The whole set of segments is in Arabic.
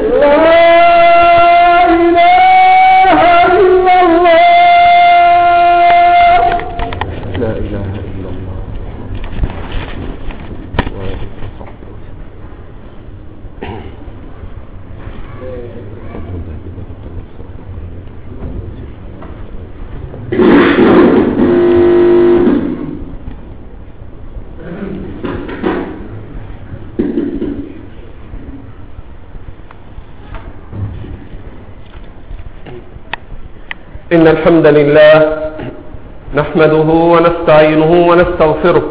إن الحمد لله نحمده ونستعينه ونستغفره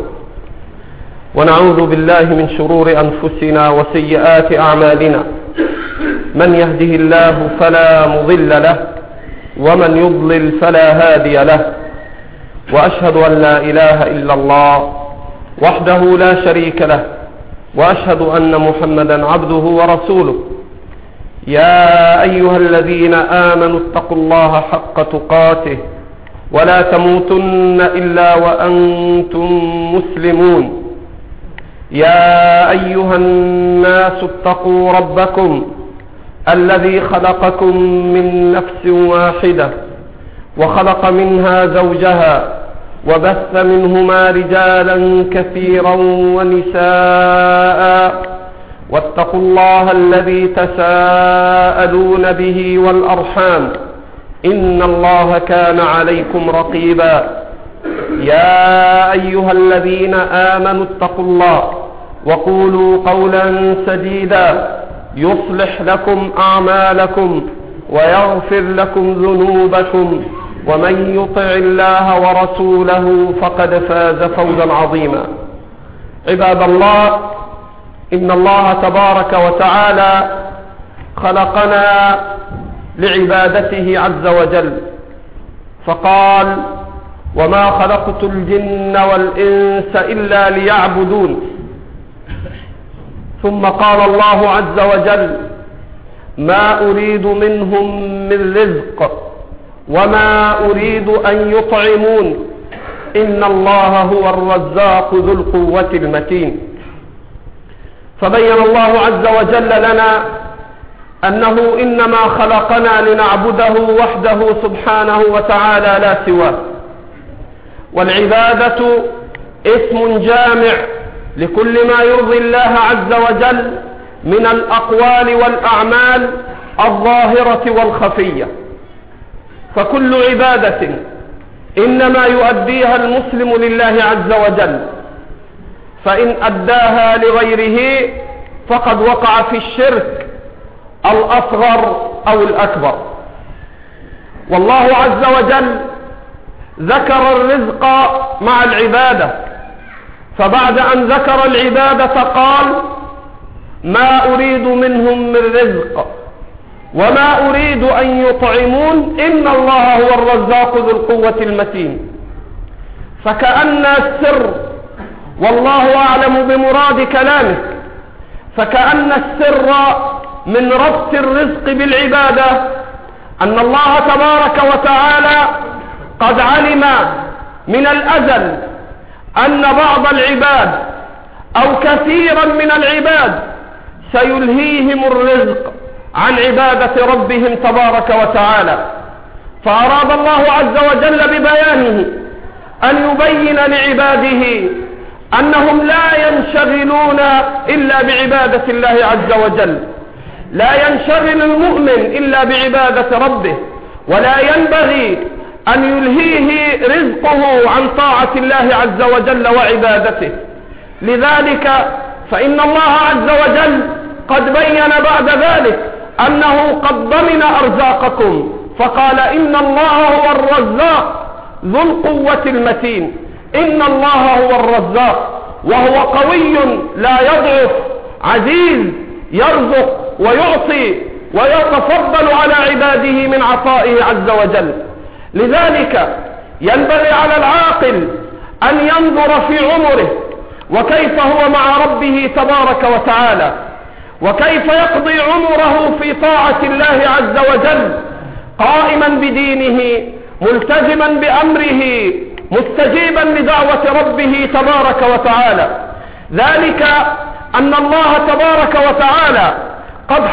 ونعوذ بالله من شرور أنفسنا وسيئات أعمالنا. من يهده الله فلا مضل له ومن يضلل فلا هادي له، وأشهد أن لا إله إلا الله وحده لا شريك له، وأشهد أن محمدا عبده ورسوله. يا أيها الذين آمنوا اتقوا الله حق تقاته ولا تموتن إلا وأنتم مسلمون. يا أيها الناس اتقوا ربكم الذي خلقكم من نفس واحدة وخلق منها زوجها وبث منهما رجالا كثيرا ونساء، واتقوا الله الذي تساءلون به والأرحام إن الله كان عليكم رقيبا. يا أيها الذين آمنوا اتقوا الله وقولوا قولا سديدا يصلح لكم أعمالكم ويغفر لكم ذنوبكم، ومن يطع الله ورسوله فقد فاز فوزا عظيما. عباد الله، إن الله تبارك وتعالى خلقنا لعبادته عز وجل، فقال: وما خلقت الجن والإنس إلا ليعبدون. ثم قال الله عز وجل: ما أريد منهم من رزق وما أريد أن يطعمون إن الله هو الرزاق ذو القوة المتين. فبين الله عز وجل لنا أنه إنما خلقنا لنعبده وحده سبحانه وتعالى لا سواه، والعبادة اسم جامع لكل ما يرضي الله عز وجل من الأقوال والأعمال الظاهرة والخفية. فكل عبادة إنما يؤديها المسلم لله عز وجل، فإن أداها لغيره فقد وقع في الشرك الأصغر أو الأكبر. والله عز وجل ذكر الرزق مع العبادة، فبعد أن ذكر العبادة قال: ما أريد منهم من رزق وما أريد أن يطعمون إن الله هو الرزاق ذو القوة المتين. فكأن السر، والله أعلم بمراد كلامه، فكأن السر من ربط الرزق بالعبادة أن الله تبارك وتعالى قد علم من الأزل أن بعض العباد أو كثيرا من العباد سيلهيهم الرزق عن عبادة ربهم تبارك وتعالى، فأراد الله عز وجل ببيانه أن يبين لعباده أنهم لا ينشغلون إلا بعبادة الله عز وجل، لا ينشغل المؤمن إلا بعبادة ربه، ولا ينبغي أن يلهيه رزقه عن طاعة الله عز وجل وعبادته. لذلك فإن الله عز وجل قد بين بعد ذلك أنه قد ضمن أرزاقكم، فقال: إن الله هو الرزاق ذو القوة المتين. إن الله هو الرزاق، وهو قوي لا يضعف، عزيز يرزق ويعطي ويتفضل على عباده من عطائه عز وجل. لذلك ينبغي على العاقل أن ينظر في عمره وكيف هو مع ربه تبارك وتعالى، وكيف يقضي عمره في طاعة الله عز وجل، قائما بدينه، ملتزما بأمره، مستجيبا لدعوة ربه تبارك وتعالى. ذلك أن الله تبارك وتعالى قد حدث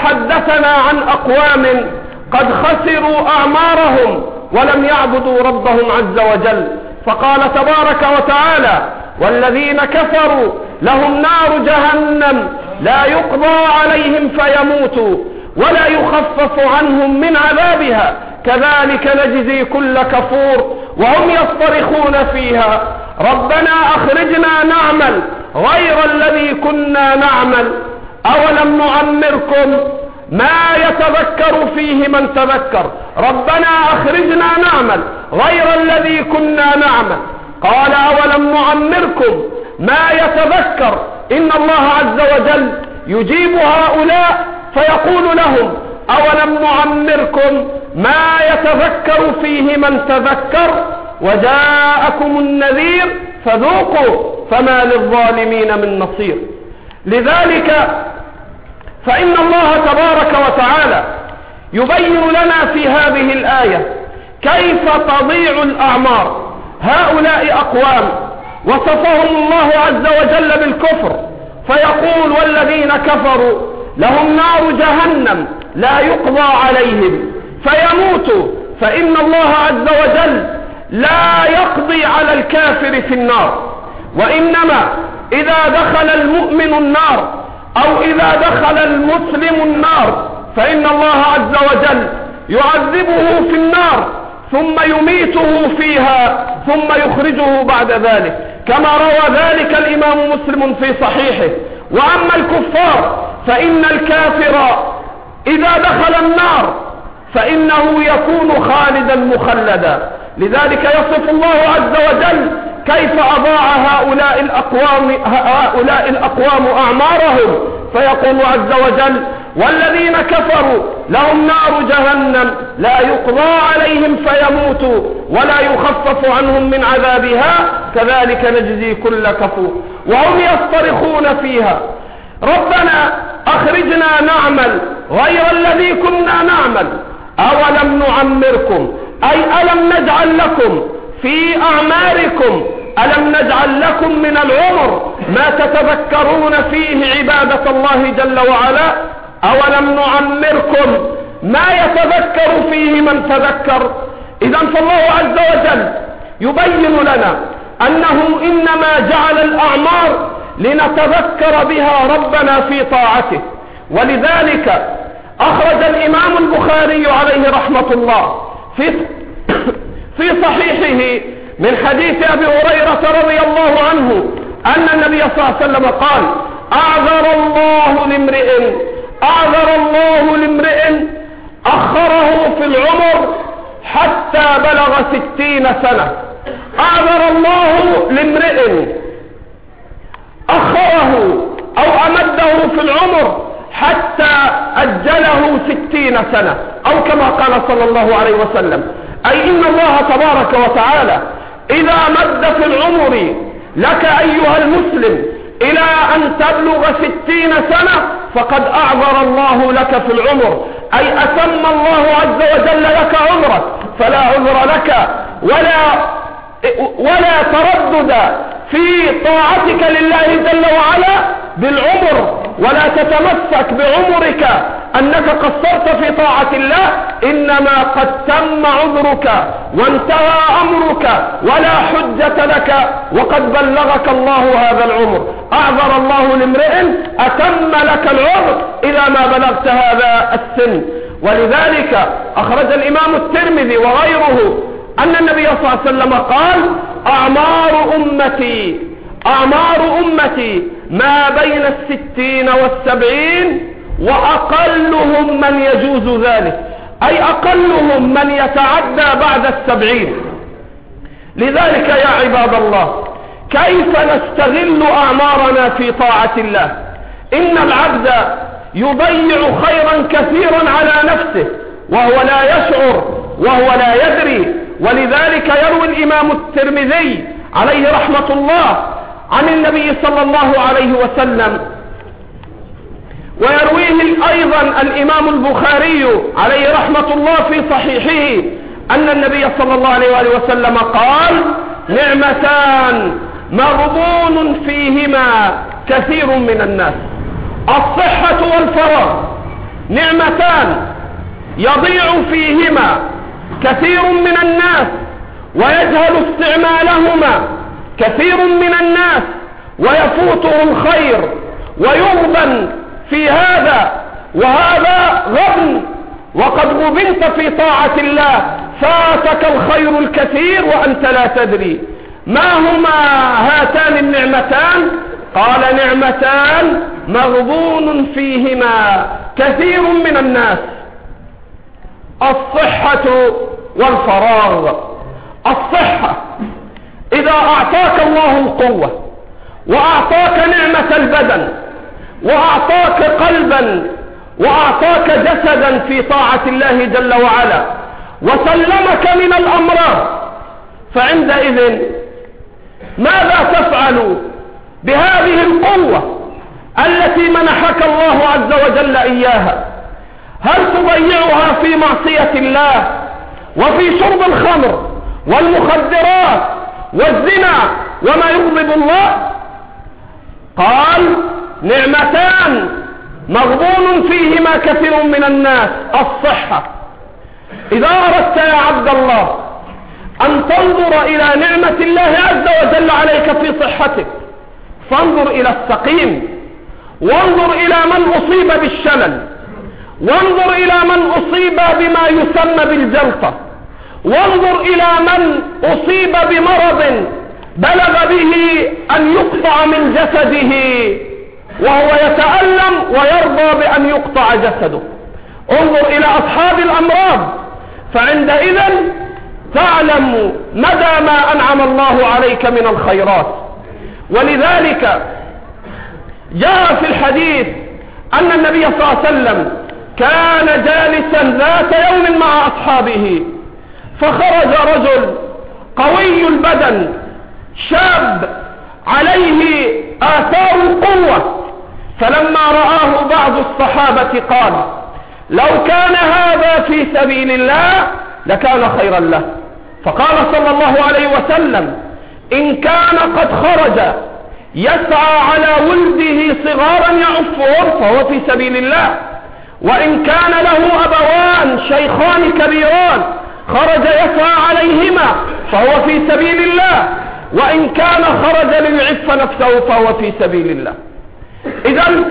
حدثنا عن أقوام قد خسروا أعمارهم ولم يعبدوا ربهم عز وجل، فقال تبارك وتعالى: والذين كفروا لهم نار جهنم لا يقضى عليهم فيموتوا ولا يخفف عنهم من عذابها كذلك نجزي كل كفور وهم يصطرخون فيها ربنا أخرجنا نعمل غير الذي كنا نعمل أولم نعمركم ما يتذكر فيه من تذكر ربنا أخرجنا نعمل غير الذي كنا نعمل. قال: أولم نعمركم ما يتذكر. إن الله عز وجل يجيب هؤلاء فيقول لهم: أولم نعمركم ما يتذكر فيه من تذكر وجاءكم النذير فذوقوا فما للظالمين من نصير. لذلك فإن الله تبارك وتعالى يبين لنا في هذه الآية كيف تضيع الأعمار. هؤلاء أقوام وصفهم الله عز وجل بالكفر فيقول: والذين كفروا لهم نار جهنم لا يقضى عليهم فيموتوا، فإن الله عز وجل لا يقضي على الكافر في النار، وإنما إذا دخل المؤمن النار أو إذا دخل المسلم النار فإن الله عز وجل يعذبه في النار ثم يميته فيها ثم يخرجه بعد ذلك، كما روى ذلك الإمام مسلم في صحيحه. وأما الكفار فإن الكافر إذا دخل النار فإنه يكون خالدا مخلدا. لذلك يصف الله عز وجل كيف أضاع هؤلاء الأقوام أعمارهم، فيقول عز وجل: والذين كفروا لهم نار جهنم لا يقضى عليهم فيموتوا ولا يخفف عنهم من عذابها كذلك نجزي كل كفور وهم يصطرخون فيها ربنا أخرجنا نعمل غير الذي كنا نعمل أولم نعمركم أي ألم نجعل لكم في أعماركم ألم نجعل لكم من العمر ما تتذكرون فيه عبادة الله جل وعلا أولم نعمركم ما يتذكر فيه من تذكر. إذن فالله عز وجل يبين لنا أنه إنما جعل الأعمار لنتذكر بها ربنا في طاعته. ولذلك أخرج الإمام البخاري عليه رحمة الله في صحيحه من حديث أبي هريرة رضي الله عنه أن النبي صلى الله عليه وسلم قال: أعذر الله لامرئ أخره في العمر حتى بلغ 60 سنة. أعذر الله لامرئ أخره أو أمده في العمر حتى أجله 60 سنة أو كما قال صلى الله عليه وسلم. أي إن الله تبارك وتعالى إذا مد في العمر لك أيها المسلم إلى أن تبلغ 60 سنة فقد أعذر الله لك في العمر، أي أتم الله عز وجل لك عمرك، فلا عذر لك ولا تردد في طاعتك لله جل وعلا بالعمر، ولا تتمسك بعمرك أنك قصرت في طاعة الله، إنما قد تم عذرك وانتهى أمرك ولا حجة لك وقد بلغك الله هذا العمر. أعذر الله لامرئ أتم لك العمر إذا ما بلغت هذا السن. ولذلك أخرج الإمام الترمذي وغيره أن النبي صلى الله عليه وسلم قال: أعمار أمتي ما بين 60 و70 وأقلهم من يجوز ذلك، أي أقلهم من يتعدى بعد 70. لذلك يا عباد الله كيف نستغل أعمارنا في طاعة الله؟ إن العبد يضيع خيرا كثيرا على نفسه وهو لا يشعر وهو لا يدري. ولذلك يروي الإمام الترمذي عليه رحمة الله عن النبي صلى الله عليه وسلم، ويرويه أيضا الإمام البخاري عليه رحمة الله في صحيحه أن النبي صلى الله عليه وسلم قال: نعمتان مغبون فيهما كثير من الناس، الصحة والفراغ. نعمتان يضيع فيهما كثير من الناس ويجهل استعمالهما كثير من الناس ويفوته الخير ويغبن في هذا، وهذا غبن، وقد غبنت في طاعة الله فاتك الخير الكثير وأنت لا تدري. ما هما هاتان النعمتان؟ قال نعمتان مغبون فيهما كثير من الناس: الصحة والفراغ. الصحة، إذا أعطاك الله القوة وأعطاك نعمة البدن وأعطاك قلبا وأعطاك جسدا في طاعة الله جل وعلا وسلمك من الأمراض، فعندئذ ماذا تفعل بهذه القوة التي منحك الله عز وجل إياها؟ هل تضيعها في معصية الله وفي شرب الخمر والمخدرات والزنا وما يغضب الله؟ قال نعمتان مغبون فيهما كثير من الناس: الصحة. إذا أردت يا عبد الله أن تنظر إلى نعمة الله عز وجل عليك في صحتك، فانظر إلى السقيم، وانظر إلى من أصيب بالشلل، وانظر إلى من أصيب بما يسمى بالجلطة، وانظر إلى من أصيب بمرض بلغ به أن يقطع من جسده وهو يتألم ويرضى بأن يقطع جسده. انظر إلى أصحاب الأمراض، فعندئذ تعلم مدى ما أنعم الله عليك من الخيرات. ولذلك جاء في الحديث أن النبي صلى الله عليه وسلم كان جالسا ذات يوم مع أصحابه، فخرج رجل قوي البدن شاب عليه آثار القوة، فلما رآه بعض الصحابة قال: لو كان هذا في سبيل الله لكان خيرا له. فقال صلى الله عليه وسلم: إن كان قد خرج يسعى على ولده صغارا يعفهم فهو في سبيل الله، وإن كان له أبوان شيخان كبيران خرج يسعى عليهما فهو في سبيل الله، وإن كان خرج ليعف نفسه فهو في سبيل الله. إذن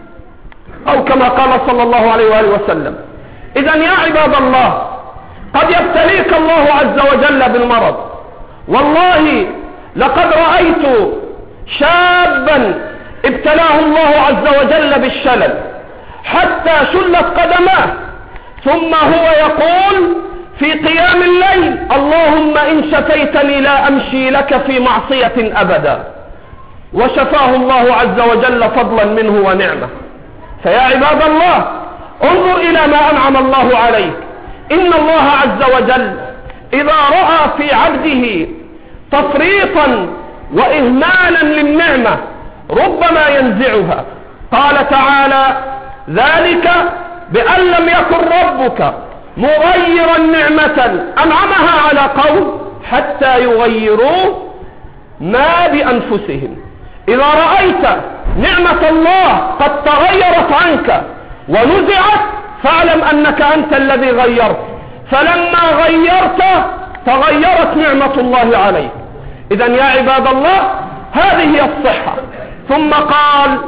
أو كما قال صلى الله عليه وآله وسلم: إذن يا عباد الله، قد يبتليك الله عز وجل بالمرض. والله لقد رأيت شابا ابتلاه الله عز وجل بالشلل حتى شلت قدماه، ثم هو يقول في قيام الليل: اللهم إن شفيتني لا أمشي لك في معصية أبدا. وشفاه الله عز وجل فضلا منه ونعمة. فيا عباد الله، انظر إلى ما أنعم الله عليك. إن الله عز وجل إذا رأى في عبده تفريطا وإهمالا للنعمة ربما ينزعها. قال تعالى: ذلك بأن لم يكن ربك مغيرا نعمة أنعمها على قوم حتى يغيروا ما بأنفسهم. إذا رأيت نعمة الله قد تغيرت عنك ونزعت فاعلم أنك أنت الذي غيرت، فلما غيرت تغيرت نعمة الله عليك. إذن يا عباد الله، هذه هي الصحة. ثم قال: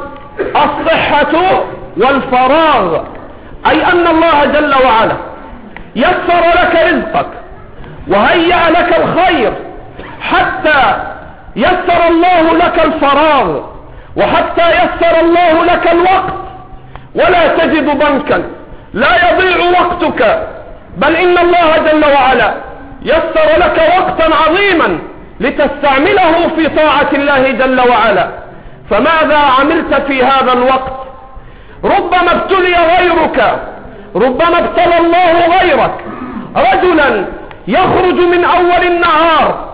الصحة والفراغ، أي أن الله جل وعلا يسر لك رزقك وهيأ لك الخير، حتى يسر الله لك الفراغ، وحتى يسر الله لك الوقت. ولا تجد بنكا لا يضيع وقتك، بل إن الله جل وعلا يسر لك وقتا عظيما لتستعمله في طاعة الله جل وعلا. فماذا عملت في هذا الوقت؟ ربما ابتلي غيرك، ربما ابتلى الله غيرك. رجلا يخرج من أول النهار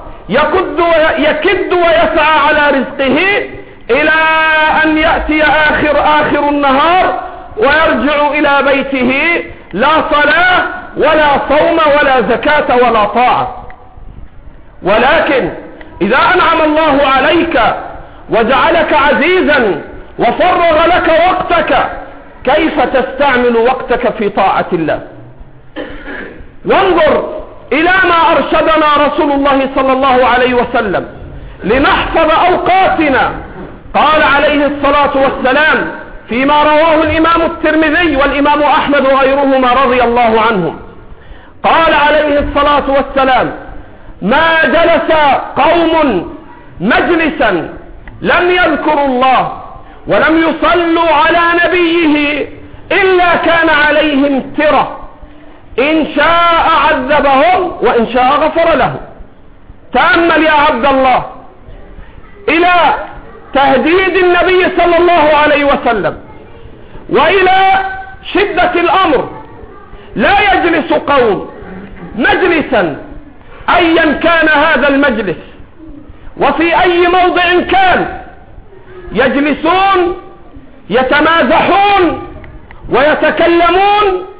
يكد ويسعى على رزقه إلى أن يأتي آخر النهار ويرجع إلى بيته لا صلاة ولا صوم ولا زكاة ولا طاعة. ولكن إذا أنعم الله عليك وجعلك عزيزا وفرغ لك وقتك كيف تستعمل وقتك في طاعة الله. وانظر إلى ما أرشدنا رسول الله صلى الله عليه وسلم لنحفظ أوقاتنا. قال عليه الصلاة والسلام فيما رواه الإمام الترمذي والإمام أحمد وغيرهما رضي الله عنهم، قال عليه الصلاة والسلام: ما جلس قوم مجلسا لم يذكروا الله ولم يصلوا على نبيه إلا كان عليهم ترة، إن شاء عذبهم وإن شاء غفر لهم. تأمل يا عبد الله إلى تهديد النبي صلى الله عليه وسلم وإلى شدة الأمر. لا يجلس قوم مجلسا أيا كان هذا المجلس وفي أي موضع كان، يجلسون يتمازحون ويتكلمون،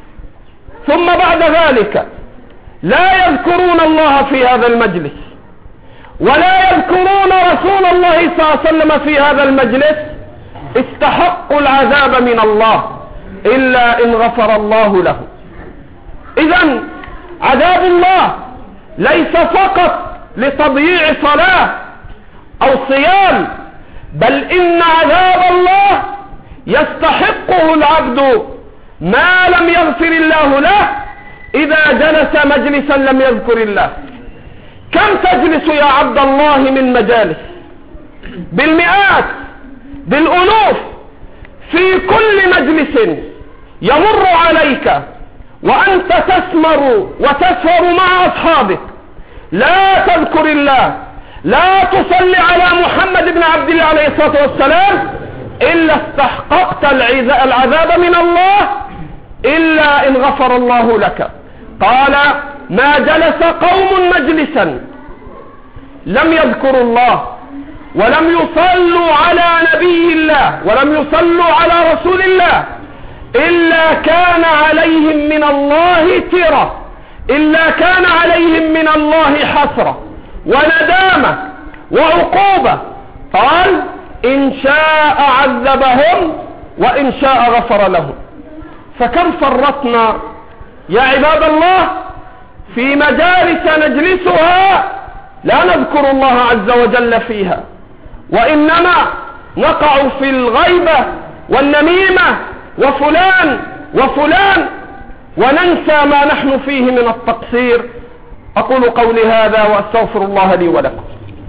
ثم بعد ذلك لا يذكرون الله في هذا المجلس ولا يذكرون رسول الله صلى الله عليه وسلم في هذا المجلس، استحقوا العذاب من الله إلا إن غفر الله له. إذن عذاب الله ليس فقط لتضييع صلاة أو صيام، بل إن عذاب الله يستحقه العبد ما لم يغفر الله له إذا جلس مجلسا لم يذكر الله. كم تجلس يا عبد الله من مجالس؟ بالمئات بالألوف. في كل مجلس يمر عليك وأنت تسمر وتسهر مع أصحابك لا تذكر الله، لا تصلي على محمد بن عبد الله عليه الصلاة والسلام، إلا استحققت العذاب من الله إلا إن غفر الله لك. قال: ما جلس قوم مجلسا لم يذكروا الله ولم يصلوا على نبي الله ولم يصلوا على رسول الله إلا كان عليهم من الله ترة، إلا كان عليهم من الله حسرة وندامة وعقوبة. قال: إن شاء عذبهم وإن شاء غفر لهم. فكم فرطنا يا عباد الله في مجالس نجلسها لا نذكر الله عز وجل فيها، وإنما نقع في الغيبة والنميمة وفلان وفلان وننسى ما نحن فيه من التقصير. أقول قولي هذا وأستغفر الله لي ولكم.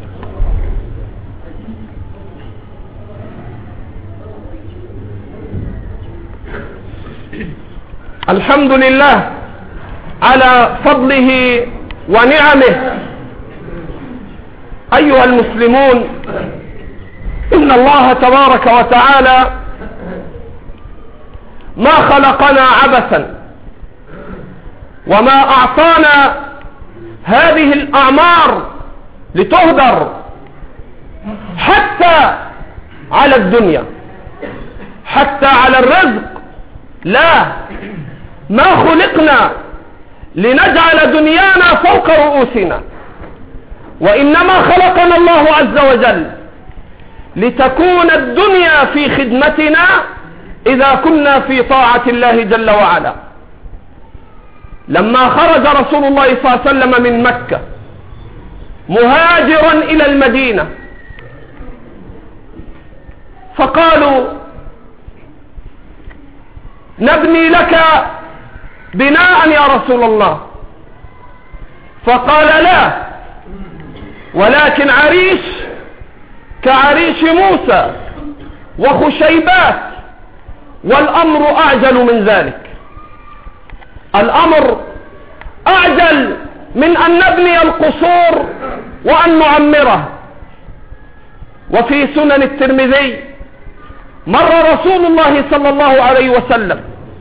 الحمد لله على فضله ونعمه. أيها المسلمون، إن الله تبارك وتعالى ما خلقنا عبثا، وما أعطانا هذه الأعمار لتهدر حتى على الدنيا، حتى على الرزق. لا، ما خلقنا لنجعل دنيانا فوق رؤوسنا، وإنما خلقنا الله عز وجل لتكون الدنيا في خدمتنا إذا كنا في طاعة الله جل وعلا. لما خرج رسول الله صلى الله عليه وسلم من مكة مهاجرا إلى المدينة، فقالوا: نبني لك بناء يا رسول الله. فقال: لا، ولكن عريش كعريش موسى وخشيبات، والأمر أعجل من ذلك. الأمر أعجل من أن نبني القصور وأن نعمرها. وفي سنن الترمذي مر رسول الله صلى الله عليه وسلم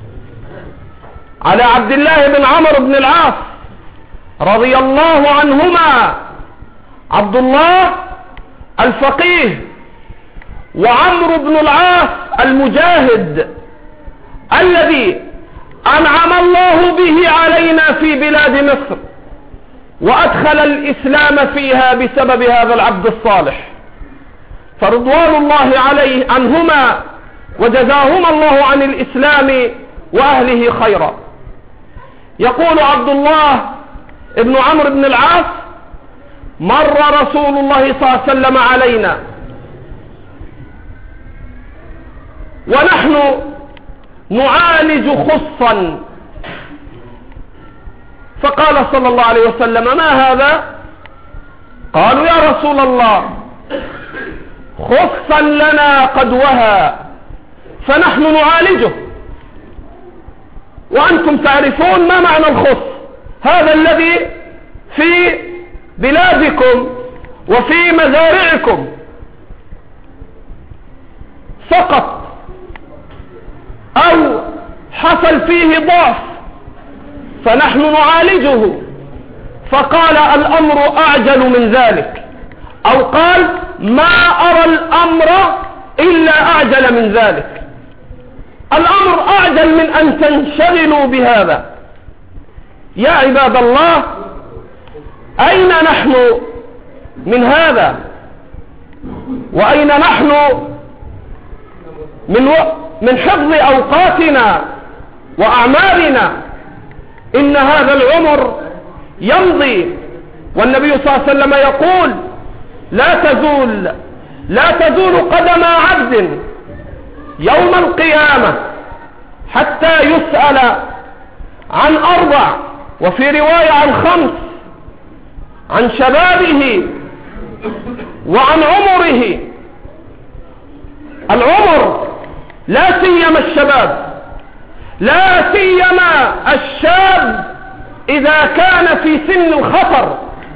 على عبد الله بن عمرو بن العاص رضي الله عنهما، عبد الله الفقيه وعمرو بن العاص المجاهد الذي أنعم الله به علينا في بلاد مصر، وأدخل الإسلام فيها بسبب هذا العبد الصالح، فرضوان الله عليه عنهما وجزاهما الله عن الإسلام وأهله خيرا. يقول عبد الله ابن عمرو بن العاص: مر رسول الله صلى الله عليه وسلم علينا ونحن نعالج خصا، فقال صلى الله عليه وسلم: ما هذا؟ قالوا: يا رسول الله، خصا لنا قد وهى فنحن نعالجه، وأنتم تعرفون ما معنى الخص، هذا الذي في بلادكم وفي مزارعكم سقط أو حصل فيه ضعف فنحن نعالجه. فقال: الأمر أعجل من ذلك، أو قال: ما أرى الأمر إلا أعجل من ذلك. الأمر أعجل من أن تنشغلوا بهذا. يا عباد الله، أين نحن من هذا؟ وأين نحن من حفظ أوقاتنا وأعمالنا؟ إن هذا العمر يمضي، والنبي صلى الله عليه وسلم يقول: لا تزول قدم عبد يوم القيامة حتى يسأل عن 4، وفي رواية عن 5: عن شبابه وعن عمره. العمر، لا سيما الشباب، لا سيما الشاب إذا كان في سن الخطر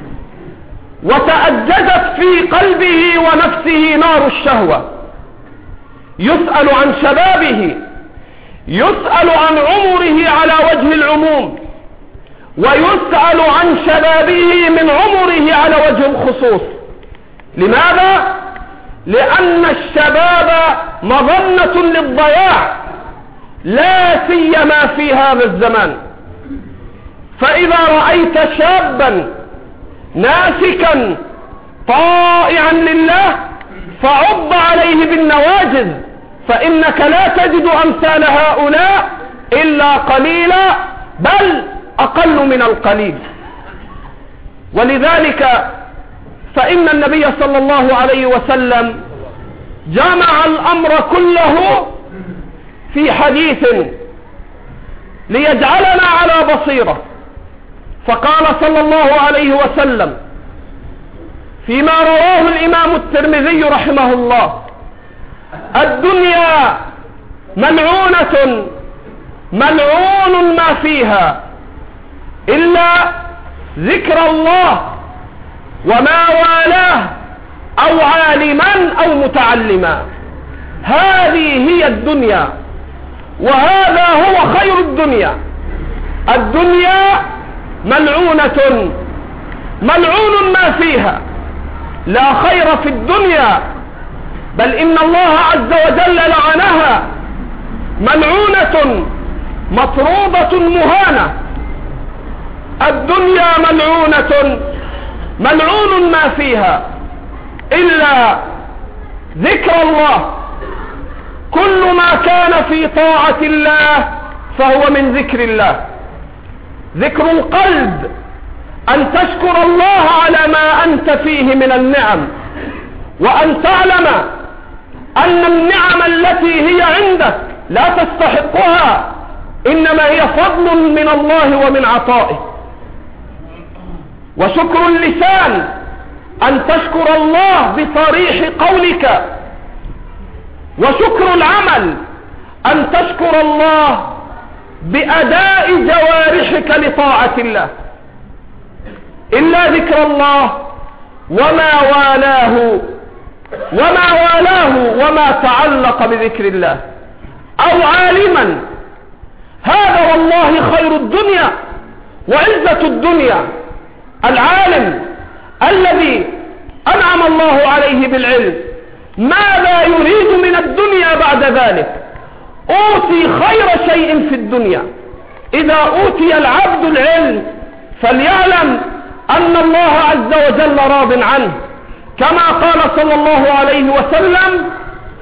وتأججت في قلبه ونفسه نار الشهوة، يسأل عن شبابه، يسأل عن عمره على وجه العموم، ويسأل عن شبابه من عمره على وجه الخصوص. لماذا؟ لأن الشباب مظنة للضياع، لا سيما في هذا الزمان. فإذا رأيت شابا ناسكا طائعا لله فعض عليه بالنواجذ، فإنك لا تجد أمثال هؤلاء إلا قليلا، بل أقل من القليل. ولذلك فإن النبي صلى الله عليه وسلم جمع الأمر كله في حديث ليجعلنا على بصيرة. فقال صلى الله عليه وسلم فيما رواه الإمام الترمذي رحمه الله: الدنيا ملعونة، ملعون ما فيها إلا ذكر الله وما والاه أو عالما أو متعلما. هذه هي الدنيا، وهذا هو خير الدنيا. الدنيا ملعونة، ملعون ما فيها، لا خير في الدنيا، بل إن الله عز وجل لعنها، ملعونة مطرودة مهانة. الدنيا ملعونة، ملعون ما فيها إلا ذكر الله. كل ما كان في طاعة الله فهو من ذكر الله. ذكر القلب، أن تشكر الله على ما أنت فيه من النعم، وأن تعلم أن النعم التي هي عندك لا تستحقها، إنما هي فضل من الله ومن عطائه. وشكر اللسان، أن تشكر الله بصريح قولك. وشكر العمل، أن تشكر الله بأداء جوارحك لطاعة الله. إلا ذكر الله وما والاه وما تعلق بذكر الله، أو عالما. هذا والله خير الدنيا وعزة الدنيا. العالم الذي أنعم الله عليه بالعلم، ماذا يريد من الدنيا بعد ذلك؟ أوتي خير شيء في الدنيا. إذا أوتي العبد العلم فليعلم أن الله عز وجل راض عنه، كما قال صلى الله عليه وسلم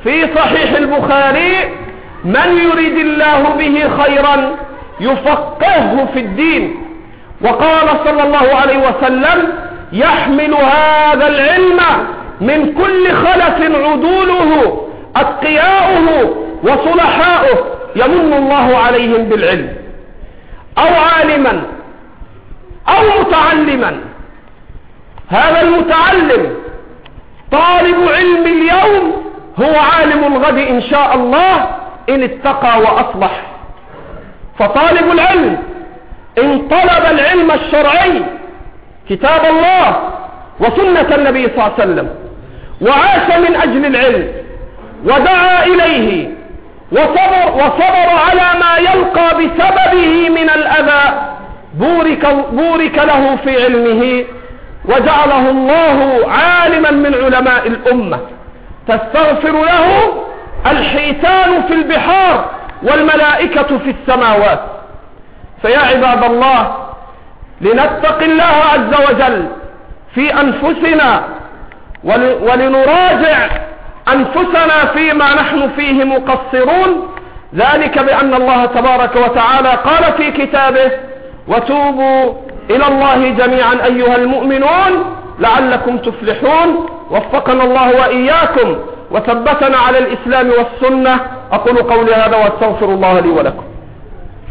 في صحيح البخاري: من يريد الله به خيرا يفقهه في الدين. وقال صلى الله عليه وسلم: يحمل هذا العلم من كل خلف عدوله أتقياؤه وصلحاؤه يمن الله عليهم بالعلم. أو عالما أو متعلما. هذا المتعلم طالب علم اليوم هو عالم الغد إن شاء الله إن اتقى وأصلح. فطالب العلم إن طلب العلم الشرعي كتاب الله وسنة النبي صلى الله عليه وسلم وعاش من أجل العلم ودعا إليه وصبر على ما يلقى بسببه من الأذى بورك له في علمه وجعله الله عالما من علماء الأمة تستغفر له الحيتان في البحار والملائكة في السماوات. فيا عباد الله، لنتق الله عز وجل في أنفسنا ولنراجع أنفسنا فيما نحن فيه مقصرون، ذلك بأن الله تبارك وتعالى قال في كتابه: وتوبوا إلى الله جميعا أيها المؤمنون لعلكم تفلحون. وفقنا الله وإياكم وثبتنا على الإسلام والسنة. أقول قولي هذا واستغفر الله لي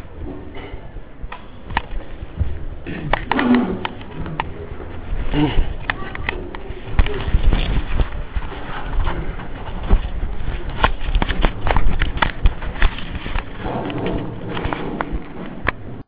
ولكم.